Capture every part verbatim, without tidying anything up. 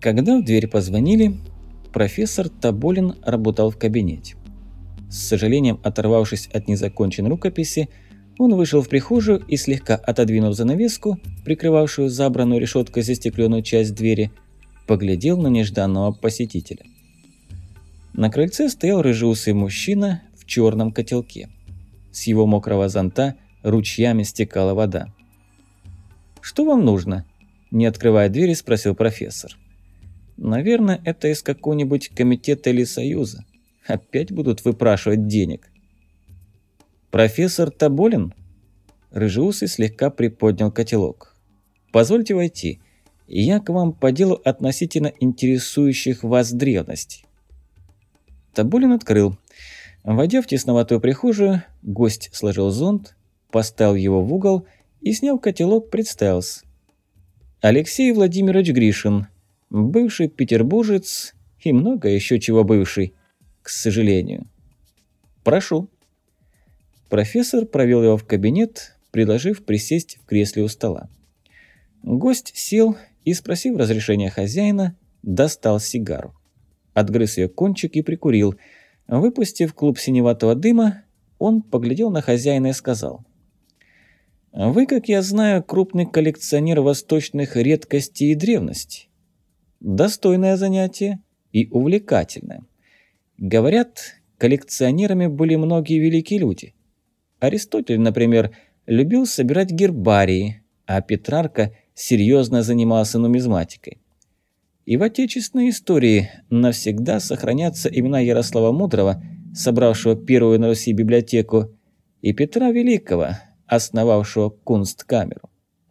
Когда в дверь позвонили, профессор Тоболин работал в кабинете. С сожалением оторвавшись от незаконченной рукописи, он вышел в прихожую и, слегка отодвинув занавеску, прикрывавшую забранную решеткой застекленную часть двери, поглядел на нежданного посетителя. На крыльце стоял рыжеусый мужчина в черном котелке. С его мокрого зонта ручьями стекала вода. «Что вам нужно?» – не открывая двери, спросил профессор. «Наверное, это из какого-нибудь комитета или союза. Опять будут выпрашивать денег». «Профессор Тоболин?» Рыжеусый слегка приподнял котелок. «Позвольте войти. Я к вам по делу относительно интересующих вас древностей». Тоболин открыл. Войдя в тесноватую прихожую, гость сложил зонт, поставил его в угол и, сняв котелок, представился. Алексей Владимирович Гришин, бывший петербуржец и много еще чего бывший, к сожалению. Прошу. Профессор провел его в кабинет, предложив присесть в кресле у стола. Гость сел и, спросив разрешения хозяина, достал сигару. Отгрыз ее кончик и прикурил. Выпустив клуб синеватого дыма, он поглядел на хозяина и сказал: «Вы, как я знаю, крупный коллекционер восточных редкостей и древностей. Достойное занятие и увлекательное. Говорят, коллекционерами были многие великие люди. Аристотель, например, любил собирать гербарии, а Петрарка серьезно занимался нумизматикой. И в отечественной истории навсегда сохранятся имена Ярослава Мудрого, собравшего первую на Руси библиотеку, и Петра Великого, основавшего Кунсткамеру.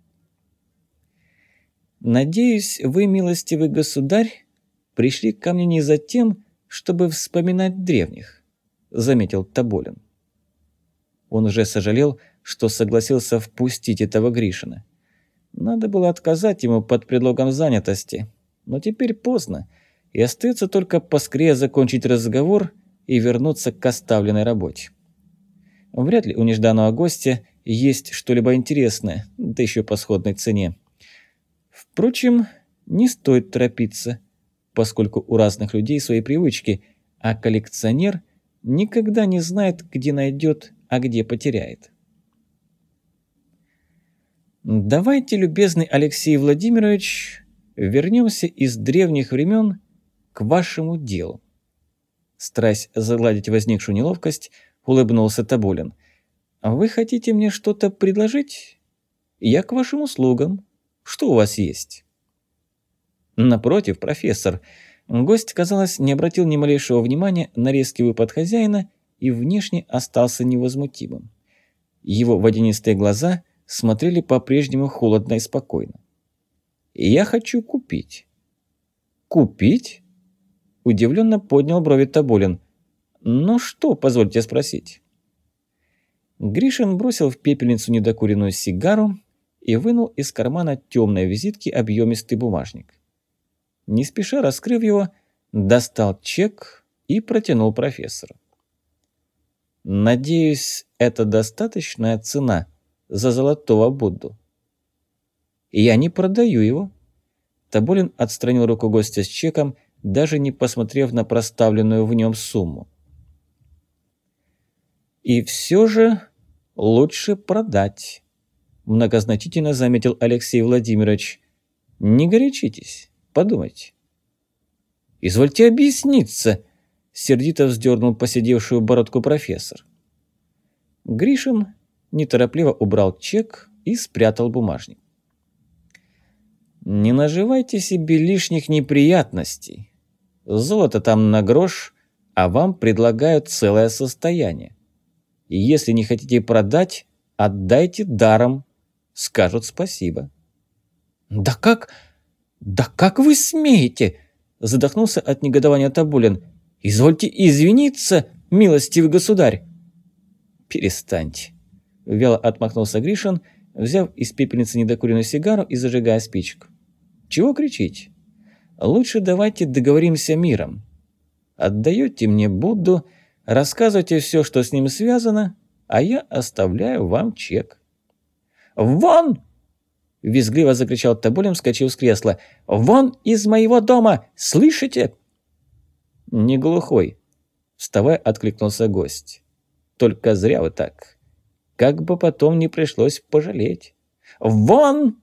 Надеюсь, вы, милостивый государь, пришли ко мне не за тем, чтобы вспоминать древних», — заметил Тоболин. Он уже сожалел, что согласился впустить этого Гришина. Надо было отказать ему под предлогом занятости, но теперь поздно, и остается только поскорее закончить разговор и вернуться к оставленной работе. Вряд ли у нежданного гостя есть что-либо интересное, да еще по сходной цене. Впрочем, не стоит торопиться, поскольку у разных людей свои привычки, а коллекционер никогда не знает, где найдет, а где потеряет. Давайте, любезный Алексей Владимирович, вернемся из древних времен к вашему делу. Стараясь загладить возникшую неловкость, улыбнулся Тоболин. Вы хотите мне что-то предложить? Я к вашим услугам. Что у вас есть? Напротив, профессор. Гость, казалось, не обратил ни малейшего внимания на резкий выпад хозяина и внешне остался невозмутимым. Его водянистые глаза смотрели по-прежнему холодно и спокойно. «Я хочу купить». «Купить?» Удивленно поднял брови Тоболин. «Ну что, позвольте спросить?» Гришин бросил в пепельницу недокуренную сигару и вынул из кармана темной визитки объемистый бумажник. Не спеша раскрыв его, достал чек и протянул профессору. «Надеюсь, это достаточная цена за золотого Будду?» «Я не продаю его». Тоболин отстранил руку гостя с чеком, даже не посмотрев на проставленную в нем сумму. «И все же лучше продать», – многозначительно заметил Алексей Владимирович. «Не горячитесь, подумайте». «Извольте объясниться», – сердито вздернул посидевшую бородку профессор. Гришин неторопливо убрал чек и спрятал бумажник. «Не наживайте себе лишних неприятностей. Золото там на грош, а вам предлагают целое состояние. И если не хотите продать, отдайте даром. Скажут спасибо». «Да как? Да как вы смеете?» – задохнулся от негодования Тоболин. «Извольте извиниться, милостивый государь». «Перестаньте», – вяло отмахнулся Гришин, взяв из пепельницы недокуренную сигару и зажигая спичку. «Чего кричите? Лучше давайте договоримся миром. Отдаете мне Будду, рассказывайте все, что с ним связано, а я оставляю вам чек». «Вон!» – визгливо закричал Тоболин, вскочив с кресла. «Вон из моего дома! Слышите?» «Не глухой», – вставая, откликнулся гость. «Только зря вы так. Как бы потом не пришлось пожалеть. Вон!»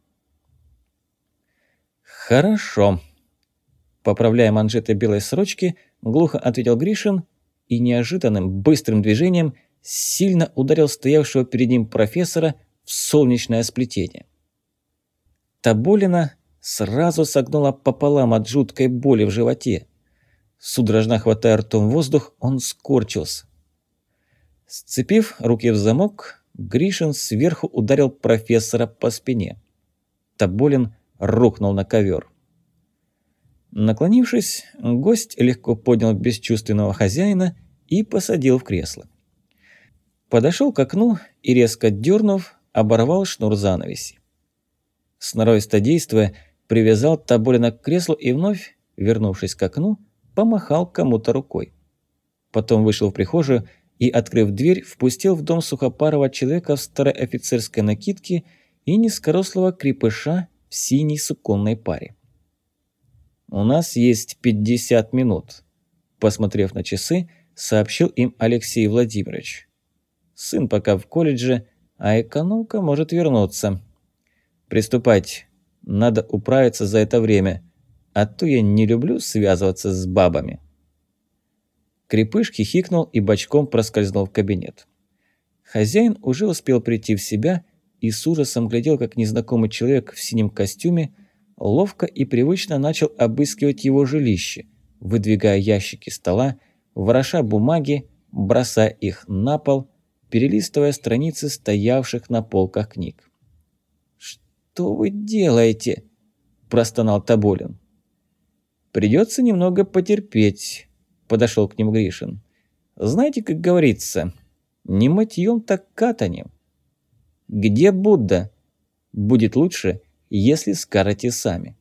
«Хорошо», – поправляя манжеты белой сорочки, глухо ответил Гришин и неожиданным быстрым движением сильно ударил стоявшего перед ним профессора в солнечное сплетение. Тоболина сразу согнула пополам от жуткой боли в животе. Судорожно хватая ртом воздух, он скорчился. Сцепив руки в замок, Гришин сверху ударил профессора по спине. Тоболин рухнул на ковер. Наклонившись, гость легко поднял бесчувственного хозяина и посадил в кресло. Подошел к окну и, резко дернув, оборвал шнур занавеси. Сноровисто действуя, привязал Тоболина к креслу и вновь, вернувшись к окну, помахал кому-то рукой. Потом вышел в прихожую и, открыв дверь, впустил в дом сухопарого человека в старой офицерской накидке и низкорослого крепыша в синей суконной паре. «У нас есть пятьдесят минут», – посмотрев на часы, сообщил им Алексей Владимирович. «Сын пока в колледже, а экономка может вернуться. Приступайте, надо управиться за это время, а то я не люблю связываться с бабами». Крепыш хихикнул и бочком проскользнул в кабинет. Хозяин уже успел прийти в себя и с ужасом глядел, как незнакомый человек в синем костюме ловко и привычно начал обыскивать его жилище, выдвигая ящики стола, вороша бумаги, бросая их на пол, перелистывая страницы стоявших на полках книг. «Что вы делаете?» – простонал Тоболин. «Придется немного потерпеть», – подошел к ним Гришин. «Знаете, как говорится, не мытьем, так катанем. Где Будда? Будет лучше, если скажете сами».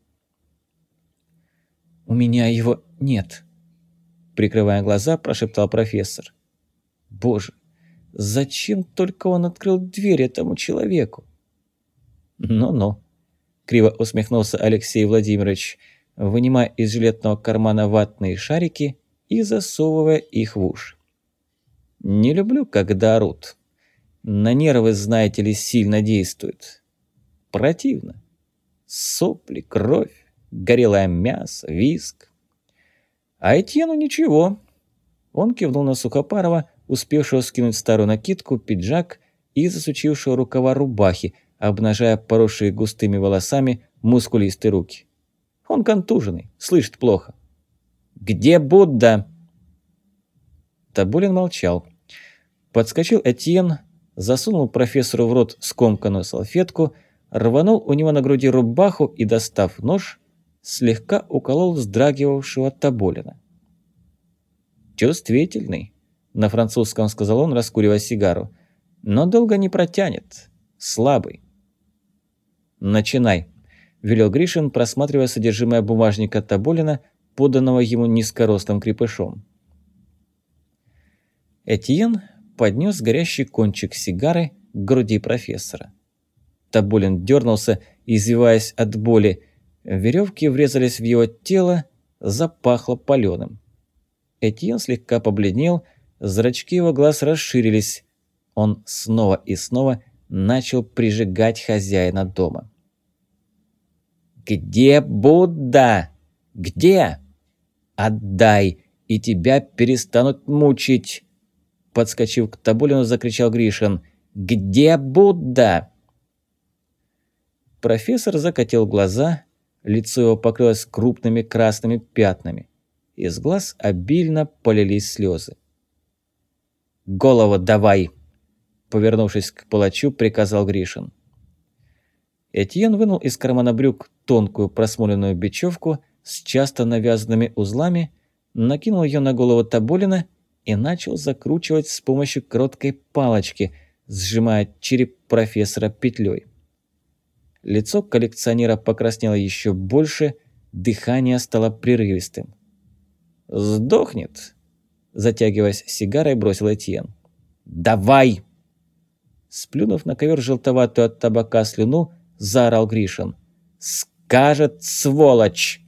«У меня его нет», – прикрывая глаза, прошептал профессор. «Боже, зачем только он открыл дверь этому человеку?» «Ну-ну», – криво усмехнулся Алексей Владимирович, вынимая из жилетного кармана ватные шарики и засовывая их в уши. «Не люблю, когда орут. На нервы, знаете ли, сильно действует. Противно. Сопли, кровь, горелое мясо, виск. А Этьену ничего». Он кивнул на Сухопарова, успевшего скинуть старую накидку, пиджак и засучившего рукава рубахи, обнажая поросшие густыми волосами мускулистые руки. Он контуженный, слышит плохо. «Где Будда?» Тоболин молчал. Подскочил Этьен, засунул профессору в рот скомканную салфетку, рванул у него на груди рубаху и, достав нож, слегка уколол вздрагивавшего Тоболина. «Чувствительный», – на французском сказал он, раскуривая сигару, – «но долго не протянет. Слабый». «Начинай», – велел Гришин, просматривая содержимое бумажника Тоболина, поданного ему низкорослым крепышом. Этьен поднес горящий кончик сигары к груди профессора. Тоболин дернулся, извиваясь от боли. Веревки врезались в его тело, запахло паленым. Этьен слегка побледнел, зрачки его глаз расширились. Он снова и снова начал прижигать хозяина дома. «Где Будда? Где? Отдай, и тебя перестанут мучить!» Подскочив к Тоболину, закричал Гришин. «Где Будда?» Профессор закатил глаза, лицо его покрылось крупными красными пятнами. Из глаз обильно полились слезы. «Голову давай!» Повернувшись к палачу, приказал Гришин. Этьен вынул из кармана брюк тонкую просмоленную бечевку с часто навязанными узлами, накинул ее на голову Тоболина и начал закручивать с помощью короткой палочки, сжимая череп профессора петлей. Лицо коллекционера покраснело еще больше, дыхание стало прерывистым. «Сдохнет!» – затягиваясь сигарой, бросил Этьен. «Давай!» Сплюнув на ковер желтоватую от табака слюну, – заорал Гришин. «Скажет, сволочь!»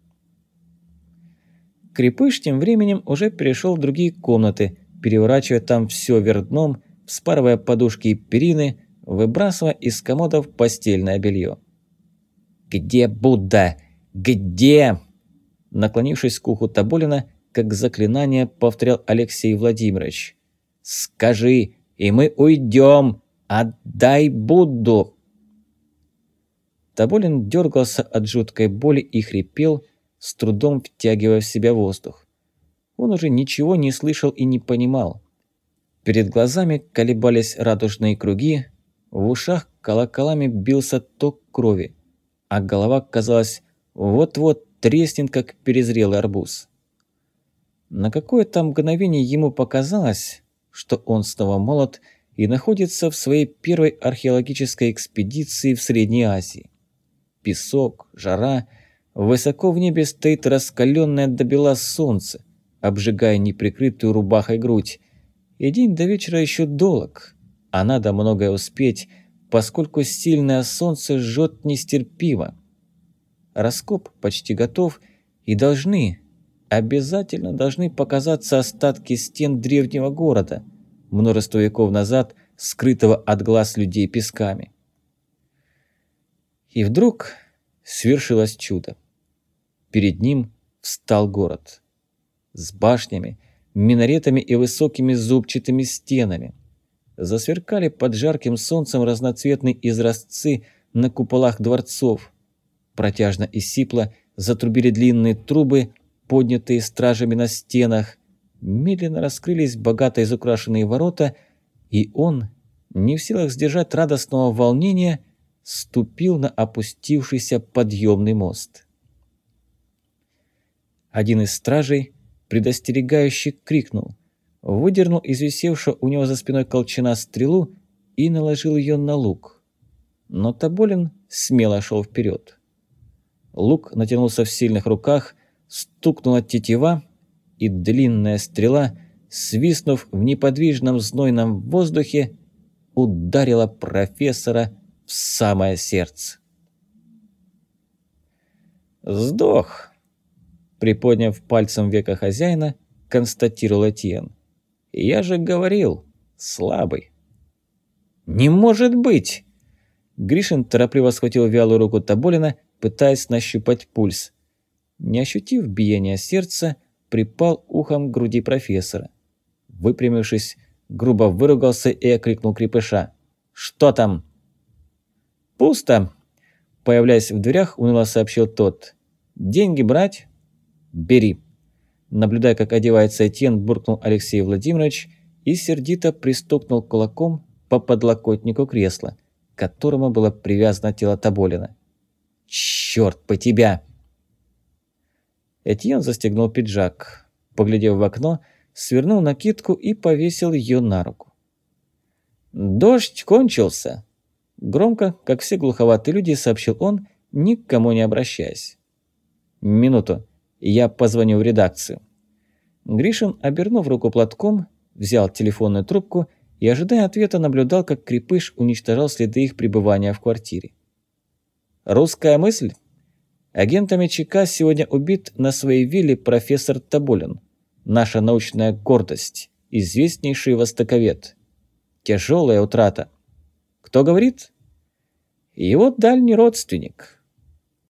Крепыш тем временем уже перешел в другие комнаты, переворачивая там все вверх дном, вспарывая подушки и перины, выбрасывая из комодов постельное белье. «Где Будда? Где?» Наклонившись к уху Тоболина, как заклинание повторял Алексей Владимирович. «Скажи, и мы уйдем! Отдай Будду!» Тоболин дергался от жуткой боли и хрипел, с трудом втягивая в себя воздух. Он уже ничего не слышал и не понимал. Перед глазами колебались радужные круги, в ушах колоколами бился ток крови, а голова, казалось, вот-вот треснет, как перезрелый арбуз. На какое-то мгновение ему показалось, что он снова молод и находится в своей первой археологической экспедиции в Средней Азии. Песок, жара, высоко в небе стоит раскаленное до бела солнце, обжигая неприкрытую рубахой грудь. И день до вечера еще долг, а надо многое успеть, поскольку сильное солнце жжет нестерпимо. Раскоп почти готов, и должны, обязательно должны показаться остатки стен древнего города, множество веков назад скрытого от глаз людей песками. И вдруг свершилось чудо. Перед ним встал город. С башнями, минаретами и высокими зубчатыми стенами. Засверкали под жарким солнцем разноцветные изразцы на куполах дворцов. Протяжно и сипло затрубили длинные трубы, поднятые стражами на стенах. Медленно раскрылись богато изукрашенные ворота, и он, не в силах сдержать радостного волнения, ступил на опустившийся подъемный мост. Один из стражей предостерегающе крикнул, выдернул из висевшего у него за спиной колчана стрелу и наложил ее на лук. Но Тоболин смело шел вперед. Лук натянулся в сильных руках, стукнула тетива, и длинная стрела, свистнув в неподвижном знойном воздухе, ударила профессора в самое сердце. «Сдох!» — приподняв пальцем века хозяина, констатировал Этьен. «Я же говорил, слабый». «Не может быть!» Гришин торопливо схватил вялую руку Тоболина, пытаясь нащупать пульс. Не ощутив биения сердца, припал ухом к груди профессора. Выпрямившись, грубо выругался и окрикнул крепыша. «Что там?» «Пусто!» – появляясь в дверях, уныло сообщил тот. «Деньги брать?» «Бери!» Наблюдая, как одевается Этьен, буркнул Алексей Владимирович и сердито пристукнул кулаком по подлокотнику кресла, к которому было привязано тело Тоболина. «Чёрт по тебя!» Этьен застегнул пиджак, поглядев в окно, свернул накидку и повесил ее на руку. «Дождь кончился!» Громко, как все глуховатые люди, сообщил он, ни к кому не обращаясь. «Минуту, я позвоню в редакцию». Гришин, обернув руку платком, взял телефонную трубку и, ожидая ответа, наблюдал, как крепыш уничтожал следы их пребывания в квартире. «Русская мысль? Агентами ЧК сегодня убит на своей вилле профессор Тоболин, наша научная гордость, известнейший востоковед. Тяжелая утрата. Кто говорит? Его дальний родственник,